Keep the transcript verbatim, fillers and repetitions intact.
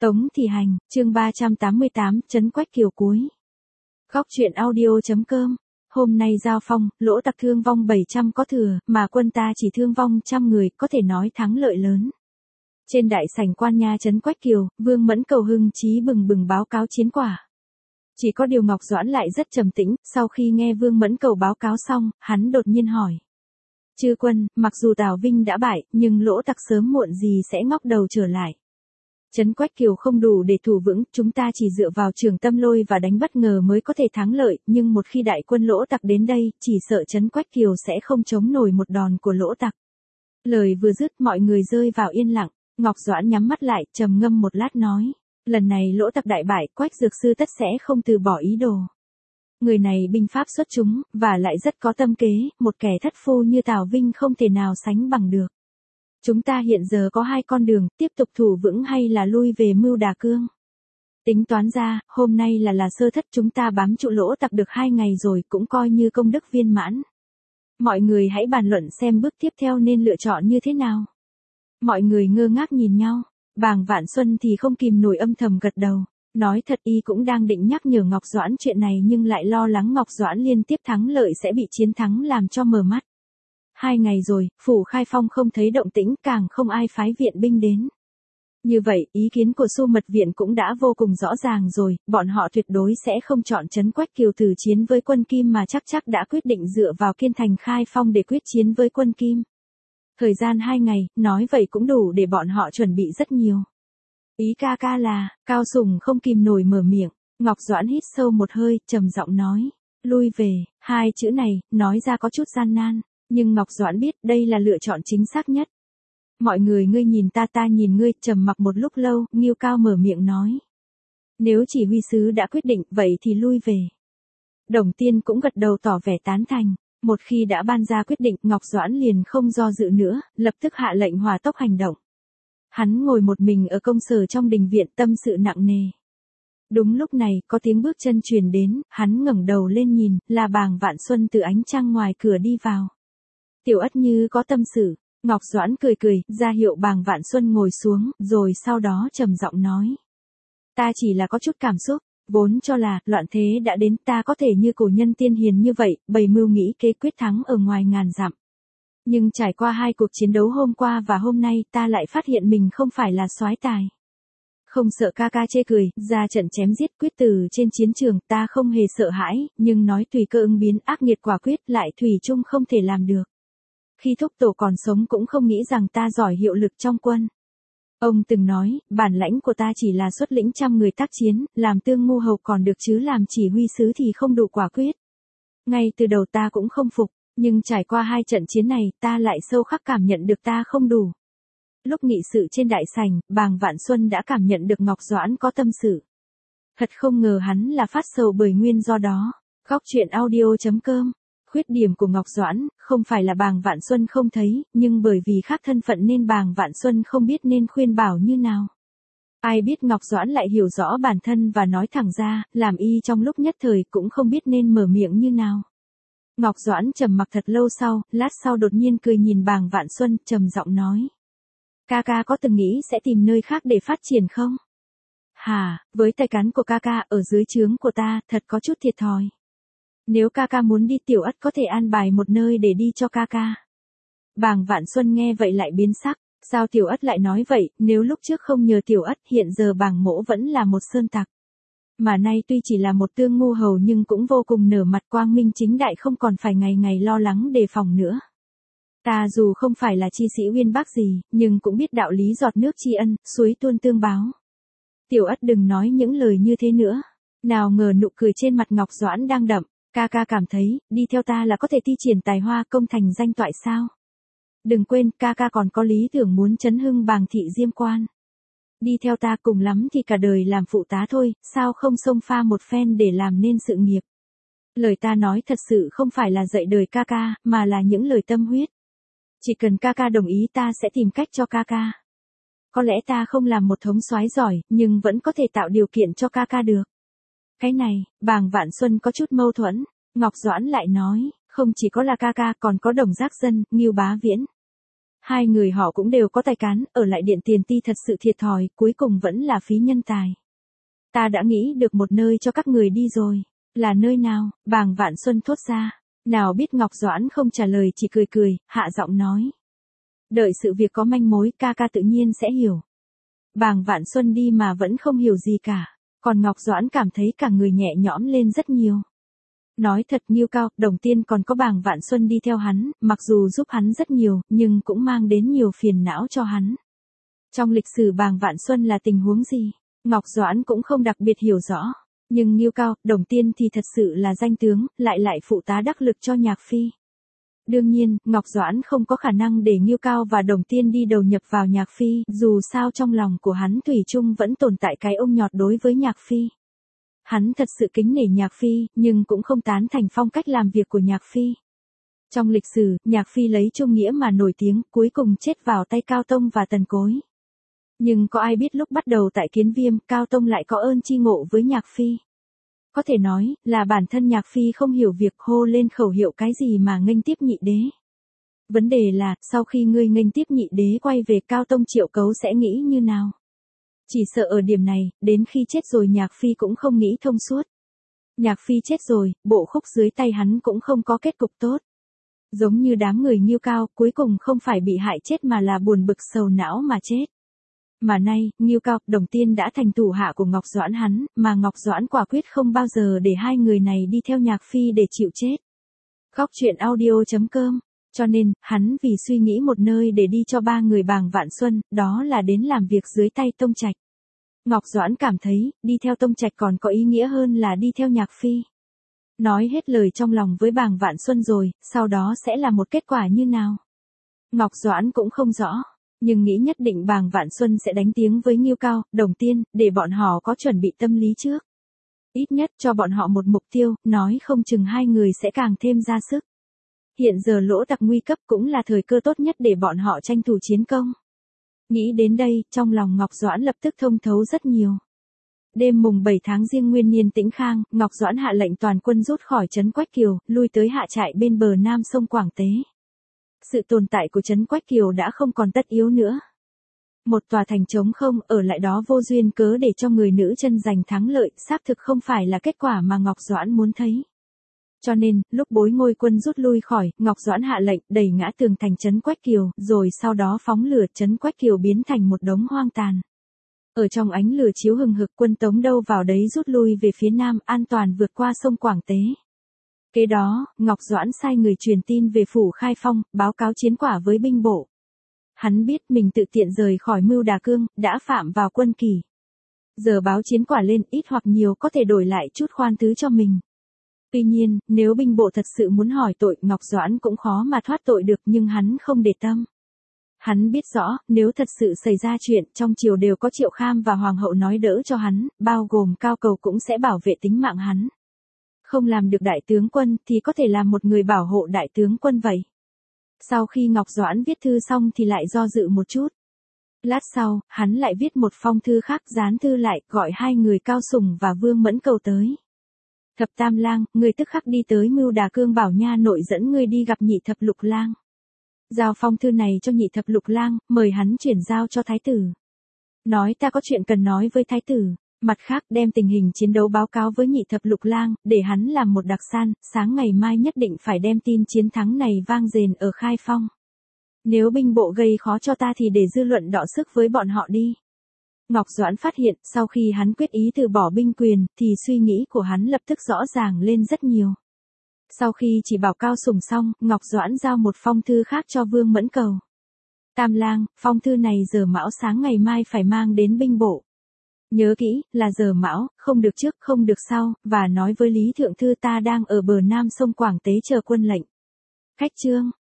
Tống Thị Hành, chương ba trăm tám mươi tám, Trấn Quách Kiều cuối. Góc truyện audio.com. Hôm nay giao phong, Lỗ Tặc thương vong bảy trăm có thừa, mà quân ta chỉ thương vong trăm người, có thể nói thắng lợi lớn. Trên đại sảnh quan nha Trấn Quách Kiều, Vương Mẫn cầu hưng chí bừng bừng báo cáo chiến quả. Chỉ có điều Ngọc Doãn lại rất trầm tĩnh, sau khi nghe Vương Mẫn cầu báo cáo xong, hắn đột nhiên hỏi. Chư quân, mặc dù Tào Vinh đã bại, nhưng Lỗ Tặc sớm muộn gì sẽ ngóc đầu trở lại. Trấn Quách Kiều không đủ để thủ vững, chúng ta chỉ dựa vào Trường Tâm Lôi và đánh bất ngờ mới có thể thắng lợi, nhưng một khi đại quân Lỗ Tặc đến đây, chỉ sợ Trấn Quách Kiều sẽ không chống nổi một đòn của Lỗ Tặc. Lời vừa dứt, mọi người rơi vào yên lặng, Ngọc Doãn nhắm mắt lại, trầm ngâm một lát nói, lần này Lỗ Tặc đại bại, Quách Dược Sư tất sẽ không từ bỏ ý đồ. Người này binh pháp xuất chúng, và lại rất có tâm kế, một kẻ thất phu như Tào Vinh không thể nào sánh bằng được. Chúng ta hiện giờ có hai con đường, tiếp tục thủ vững hay là lui về Mưu Đà Cương. Tính toán ra, hôm nay là là sơ thất, chúng ta bám trụ Lỗ Tặc được hai ngày rồi, cũng coi như công đức viên mãn. Mọi người hãy bàn luận xem bước tiếp theo nên lựa chọn như thế nào. Mọi người ngơ ngác nhìn nhau, Bàng Vạn Xuân thì không kìm nổi âm thầm gật đầu. Nói thật y cũng đang định nhắc nhở Ngọc Doãn chuyện này nhưng lại lo lắng Ngọc Doãn liên tiếp thắng lợi sẽ bị chiến thắng làm cho mờ mắt. Hai ngày rồi, phủ Khai Phong không thấy động tĩnh, càng không ai phái viện binh đến. Như vậy, ý kiến của Xu Mật Viện cũng đã vô cùng rõ ràng rồi, bọn họ tuyệt đối sẽ không chọn Trấn Quách Kiều từ chiến với quân Kim mà chắc chắc đã quyết định dựa vào Kiên Thành Khai Phong để quyết chiến với quân Kim. Thời gian hai ngày, nói vậy cũng đủ để bọn họ chuẩn bị rất nhiều. Ý ca ca là, Cao Sùng không kìm nổi mở miệng, Ngọc Doãn hít sâu một hơi, trầm giọng nói, lui về, hai chữ này, nói ra có chút gian nan. Nhưng Ngọc Doãn biết đây là lựa chọn chính xác nhất. Mọi người ngươi nhìn ta ta nhìn ngươi, trầm mặc một lúc lâu, Ngưu Cao mở miệng nói. Nếu chỉ huy sứ đã quyết định, vậy thì lui về. Đồng Tiên cũng gật đầu tỏ vẻ tán thành. Một khi đã ban ra quyết định, Ngọc Doãn liền không do dự nữa, lập tức hạ lệnh hỏa tốc hành động. Hắn ngồi một mình ở công sở trong đình viện, tâm sự nặng nề. Đúng lúc này, có tiếng bước chân truyền đến, hắn ngẩng đầu lên nhìn, là Bàng Vạn Xuân từ ánh trăng ngoài cửa đi vào. Tiểu Ất như có tâm sự, Ngọc Doãn cười cười, ra hiệu Bàng Vạn Xuân ngồi xuống, rồi sau đó trầm giọng nói. Ta chỉ là có chút cảm xúc, vốn cho là, loạn thế đã đến, ta có thể như cổ nhân tiên hiền như vậy, bày mưu nghĩ kế quyết thắng ở ngoài ngàn dặm. Nhưng trải qua hai cuộc chiến đấu hôm qua và hôm nay, ta lại phát hiện mình không phải là soái tài. Không sợ ca ca chê cười, ra trận chém giết quyết tử trên chiến trường, ta không hề sợ hãi, nhưng nói tùy cơ ứng biến ác nghiệt quả quyết lại thủy chung không thể làm được. Khi thúc tổ còn sống cũng không nghĩ rằng ta giỏi hiệu lực trong quân. Ông từng nói, bản lãnh của ta chỉ là xuất lĩnh trăm người tác chiến, làm tương ngu hầu còn được chứ làm chỉ huy sứ thì không đủ quả quyết. Ngay từ đầu ta cũng không phục, nhưng trải qua hai trận chiến này, ta lại sâu khắc cảm nhận được ta không đủ. Lúc nghị sự trên đại sảnh, Bàng Vạn Xuân đã cảm nhận được Ngọc Doãn có tâm sự. Thật không ngờ hắn là phát sầu bởi nguyên do đó. Góc truyện audio.com. Khuyết điểm của Ngọc Doãn, không phải là Bàng Vạn Xuân không thấy, nhưng bởi vì khác thân phận nên Bàng Vạn Xuân không biết nên khuyên bảo như nào. Ai biết Ngọc Doãn lại hiểu rõ bản thân và nói thẳng ra, làm y trong lúc nhất thời cũng không biết nên mở miệng như nào. Ngọc Doãn trầm mặc thật lâu sau, lát sau đột nhiên cười nhìn Bàng Vạn Xuân, trầm giọng nói. Ca ca có từng nghĩ sẽ tìm nơi khác để phát triển không? Hà, với tài cán của ca ca ở dưới trướng của ta, thật có chút thiệt thòi. Nếu ca ca muốn đi Tiểu Ất có thể an bài một nơi để đi cho ca ca. Bàng Vạn Xuân nghe vậy lại biến sắc, sao Tiểu Ất lại nói vậy, nếu lúc trước không nhờ Tiểu Ất hiện giờ Bàng mỗ vẫn là một sơn tặc. Mà nay tuy chỉ là một tương ngu hầu nhưng cũng vô cùng nở mặt quang minh chính đại không còn phải ngày ngày lo lắng đề phòng nữa. Ta dù không phải là chi sĩ uyên bác gì, nhưng cũng biết đạo lý giọt nước tri ân, suối tuôn tương báo. Tiểu Ất đừng nói những lời như thế nữa. Nào ngờ nụ cười trên mặt Ngọc Doãn đang đậm. Ca ca cảm thấy, đi theo ta là có thể thi triển tài hoa công thành danh toại sao? Đừng quên, ca ca còn có lý tưởng muốn chấn hưng Bàng thị Diêm Quan. Đi theo ta cùng lắm thì cả đời làm phụ tá thôi, sao không xông pha một phen để làm nên sự nghiệp? Lời ta nói thật sự không phải là dạy đời ca ca, mà là những lời tâm huyết. Chỉ cần ca ca đồng ý ta sẽ tìm cách cho ca ca. Có lẽ ta không làm một thống soái giỏi, nhưng vẫn có thể tạo điều kiện cho ca ca được. Cái này, Bàng Vạn Xuân có chút mâu thuẫn, Ngọc Doãn lại nói, không chỉ có là ca ca còn có Đồng Giác Dân, Ngưu Bá Viễn. Hai người họ cũng đều có tài cán, ở lại Điện Tiền Ti thật sự thiệt thòi, cuối cùng vẫn là phí nhân tài. Ta đã nghĩ được một nơi cho các người đi rồi. Là nơi nào? Bàng Vạn Xuân thốt ra. Nào biết Ngọc Doãn không trả lời, chỉ cười cười, hạ giọng nói. Đợi sự việc có manh mối, ca ca tự nhiên sẽ hiểu. Bàng Vạn Xuân đi mà vẫn không hiểu gì cả. Còn Ngọc Doãn cảm thấy cả người nhẹ nhõm lên rất nhiều. Nói thật, Ngưu Cao, Đồng Tiên còn có Bàng Vạn Xuân đi theo hắn, mặc dù giúp hắn rất nhiều, nhưng cũng mang đến nhiều phiền não cho hắn. Trong lịch sử Bàng Vạn Xuân là tình huống gì? Ngọc Doãn cũng không đặc biệt hiểu rõ. Nhưng Ngưu Cao, Đồng Tiên thì thật sự là danh tướng, lại lại phụ tá đắc lực cho Nhạc Phi. Đương nhiên, Ngọc Doãn không có khả năng để Ngưu Cao và Đồng Tiên đi đầu nhập vào Nhạc Phi, dù sao trong lòng của hắn thủy chung vẫn tồn tại cái ông nhọt đối với Nhạc Phi. Hắn thật sự kính nể Nhạc Phi, nhưng cũng không tán thành phong cách làm việc của Nhạc Phi. Trong lịch sử, Nhạc Phi lấy trung nghĩa mà nổi tiếng, cuối cùng chết vào tay Cao Tông và Tần Cối. Nhưng có ai biết lúc bắt đầu tại Kiến Viêm, Cao Tông lại có ơn chi ngộ với Nhạc Phi. Có thể nói, là bản thân Nhạc Phi không hiểu việc hô lên khẩu hiệu cái gì mà nghênh tiếp nhị đế. Vấn đề là, sau khi ngươi nghênh tiếp nhị đế quay về Cao Tông Triệu Cấu sẽ nghĩ như nào? Chỉ sợ ở điểm này, đến khi chết rồi Nhạc Phi cũng không nghĩ thông suốt. Nhạc Phi chết rồi, bộ khúc dưới tay hắn cũng không có kết cục tốt. Giống như đám người Ngưu Cao, cuối cùng không phải bị hại chết mà là buồn bực sầu não mà chết. Mà nay, Ngưu Cao, Đồng Tiên đã thành thủ hạ của Ngọc Doãn hắn, mà Ngọc Doãn quả quyết không bao giờ để hai người này đi theo Nhạc Phi để chịu chết. Góc truyện audio chấm com. Cho nên, hắn vì suy nghĩ một nơi để đi cho ba người Bàng Vạn Xuân, đó là đến làm việc dưới tay Tông Trạch. Ngọc Doãn cảm thấy, đi theo Tông Trạch còn có ý nghĩa hơn là đi theo Nhạc Phi. Nói hết lời trong lòng với Bàng Vạn Xuân rồi, sau đó sẽ là một kết quả như nào? Ngọc Doãn cũng không rõ. Nhưng nghĩ nhất định Bàng Vạn Xuân sẽ đánh tiếng với Ngưu Cao, Đồng Tiên, để bọn họ có chuẩn bị tâm lý trước. Ít nhất cho bọn họ một mục tiêu, nói không chừng hai người sẽ càng thêm ra sức. Hiện giờ lỗ tặc nguy cấp cũng là thời cơ tốt nhất để bọn họ tranh thủ chiến công. Nghĩ đến đây, trong lòng Ngọc Doãn lập tức thông thấu rất nhiều. Đêm mùng bảy tháng Giêng nguyên niên Tĩnh Khang, Ngọc Doãn hạ lệnh toàn quân rút khỏi trấn Quách Kiều, lui tới hạ trại bên bờ nam sông Quảng Tế. Sự tồn tại của trấn Quách Kiều đã không còn tất yếu nữa. Một tòa thành trống không, ở lại đó vô duyên cớ để cho người nữ chân giành thắng lợi, xác thực không phải là kết quả mà Ngọc Doãn muốn thấy. Cho nên, lúc Bối Ngôi quân rút lui khỏi, Ngọc Doãn hạ lệnh đẩy ngã tường thành trấn Quách Kiều, rồi sau đó phóng lửa, trấn Quách Kiều biến thành một đống hoang tàn. Ở trong ánh lửa chiếu hừng hực, quân Tống đâu vào đấy rút lui về phía nam, an toàn vượt qua sông Quảng Tế. Kế đó, Ngọc Doãn sai người truyền tin về phủ Khai Phong, báo cáo chiến quả với binh bộ. Hắn biết mình tự tiện rời khỏi Mưu Đà Cương, đã phạm vào quân kỷ. Giờ báo chiến quả lên, ít hoặc nhiều có thể đổi lại chút khoan thứ cho mình. Tuy nhiên, nếu binh bộ thật sự muốn hỏi tội, Ngọc Doãn cũng khó mà thoát tội được, nhưng hắn không để tâm. Hắn biết rõ, nếu thật sự xảy ra chuyện, trong triều đều có Triệu Kham và Hoàng hậu nói đỡ cho hắn, bao gồm Cao Cầu cũng sẽ bảo vệ tính mạng hắn. Không làm được đại tướng quân, thì có thể làm một người bảo hộ đại tướng quân vậy. Sau khi Ngọc Doãn viết thư xong thì lại do dự một chút. Lát sau, hắn lại viết một phong thư khác, dán thư lại, gọi hai người Cao Sùng và Vương Mẫn Cầu tới. Thập Tam Lang, ngươi tức khắc đi tới Mưu Đà Cương bảo nha nội dẫn ngươi đi gặp Nhị Thập Lục Lang. Giao phong thư này cho Nhị Thập Lục Lang, mời hắn chuyển giao cho Thái tử. Nói ta có chuyện cần nói với Thái tử. Mặt khác, đem tình hình chiến đấu báo cáo với Nhị Thập Lục Lang, để hắn làm một đặc san, sáng ngày mai nhất định phải đem tin chiến thắng này vang dền ở Khai Phong. Nếu binh bộ gây khó cho ta thì để dư luận đọ sức với bọn họ đi. Ngọc Doãn phát hiện, sau khi hắn quyết ý từ bỏ binh quyền, thì suy nghĩ của hắn lập tức rõ ràng lên rất nhiều. Sau khi chỉ bảo Cao Sùng xong, Ngọc Doãn giao một phong thư khác cho Vương Mẫn Cầu. Tam Lang, phong thư này giờ mão sáng ngày mai phải mang đến binh bộ. Nhớ kỹ, là giờ mão, không được trước, không được sau, và nói với Lý Thượng Thư ta đang ở bờ nam sông Quảng Tế chờ quân lệnh. Khách trương,